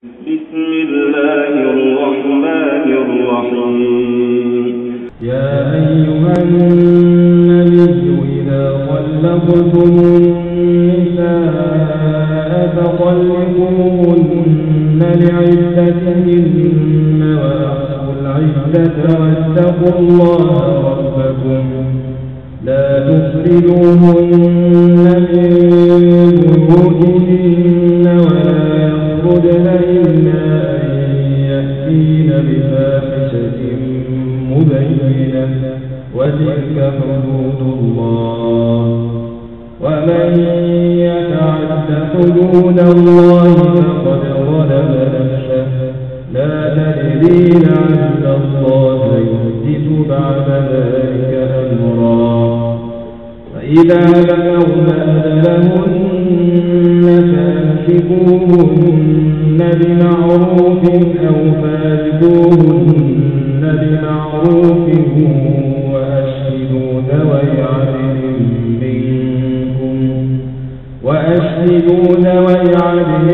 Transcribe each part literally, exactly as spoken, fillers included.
بسم الله الرحمن الرحيم. يا أيها النبي إذا طلقتم النساء فطلقوهن لعدتهن وأحصوا العدة واتقوا الله ربكم لا تخرجوهن من بيوتهن ولا يخرجن إلا أن يأتين بفاحشة مبينة وتلك حدود الله ومن يتعد حدود الله فقد ظلم نفسه لا تدري لعل الله يحدث بعد ذلك أمرا فإذا بلغن أجلهن فأمسكوهن بمعروف أو فارقوهن بمعروف وأشهدوا ذوي عدل منكم وأشهدوا ذوي عدل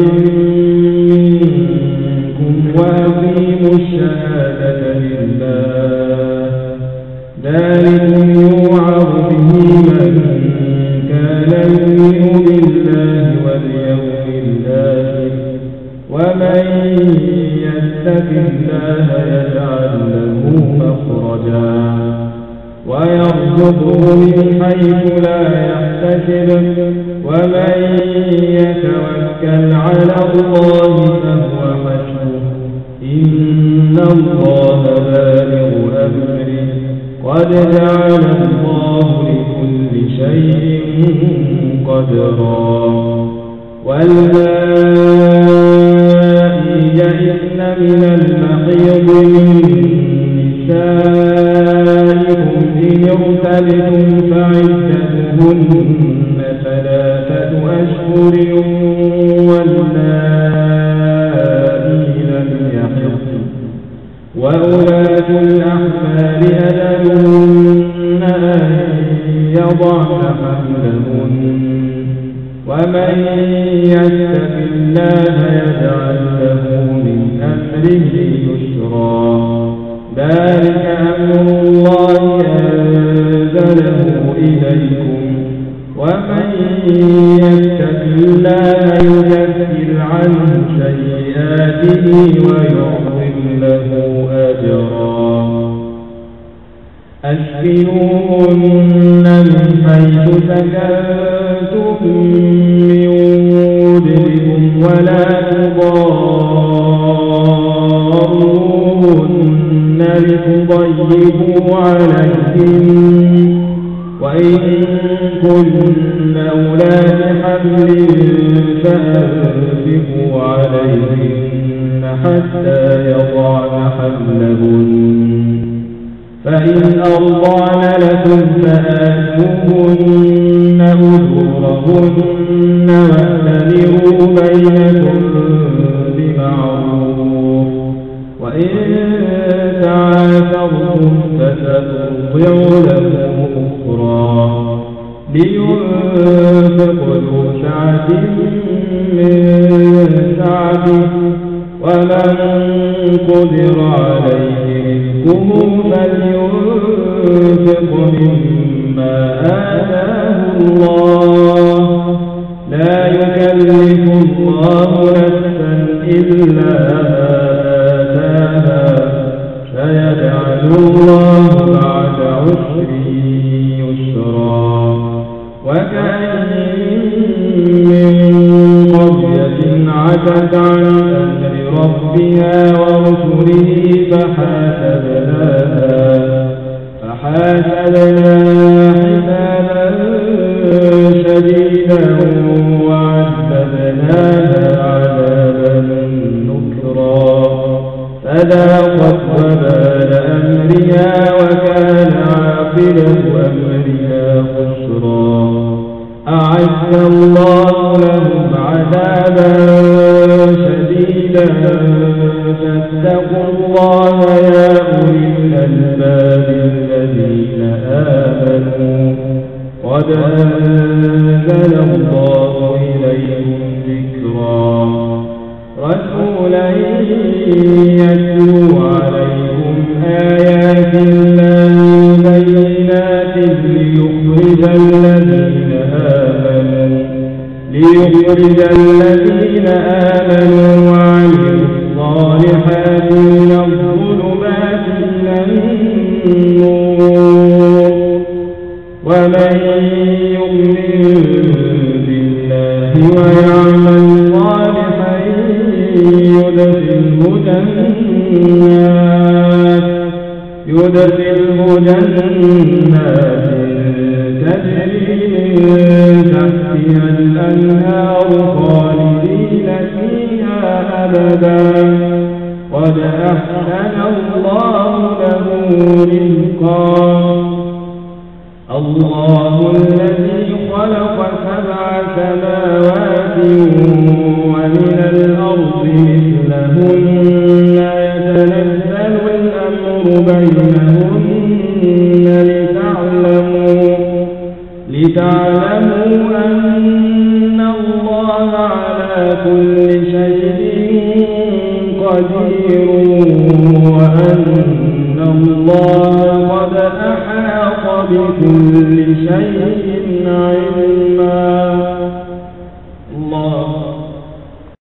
منكم وأقيموا الشهادة لله ذلكم يوعظ به من كان يؤمن بالله واليوم الآخر ومن يتق الله يجعل له مخرجا ويرزقه من حيث لا يحتسب ومن يتوكل على الله فهو حسبه إن الله بالغ أمره قد جعل الله لكل شيء قدرا واللائي يئسن من المحيض من نسائكم إن ارتبتم فعدتهن ثلاثة أشهر واللائي لم يحضن وأولاة الأحمال أجلهن أن يضعن حملهن ومن يتق الله يجعل له من أمره يسرا ذلك أمر الله أنزله إليكم ومن يتق الله يكفر عنه سيئاته ويعظم له أجرا أسكنوهن من حيث سكنتم من وجدكم ولا تضاروهن لتضيقوا عليهن وإن كن أولاد حمل فأنفقوا عليهن حتى يضعن حملهن فإن أرضعن لكم فآتوهن أجورهن واعتمروا بينكم بمعروف وإن تعاثرتم فسترضع له أخرى لينفق ذو سعة من سعته ومن قدر عليه رزقه فلينفق مما آتاه الله لا يكلف الله نفسا إلا آتاها سيجعل الله بعد عسر يسرا وكأين من قرية عتت عن أمر ربها ورسله فحاسبناها فحاسبناها حسابا شديدا وعذبناها عذابا نكرا فذاقت وبال أمرها وكان عاقبة أمرها خسرا أعد الله لهم عذابا شديدا فاتقوا الله يا أولي الألباب الذين آمنوا قد أنزل الله إليكم ذكرا رسولا يتلو عليكم آيات الله بينات ليخرج الذين آمنوا ليخرج الذين آمنوا وعملوا الصالحات من الظلمات إلى النور ومن يؤمن بالله ويعمل صالحا يدخله جنات يدخله جنات تجري من تحتها الأنهار خالدين فيها أبدا قد أحسن الله له رزقا الله الذي خلق سبع سماوات ومن الأرض مثلهن يتنزل الأمر بينهن لتعلموا لتعلموا أن الله على كل شيء قدير وأن الله قد أحاط بكل شيء علما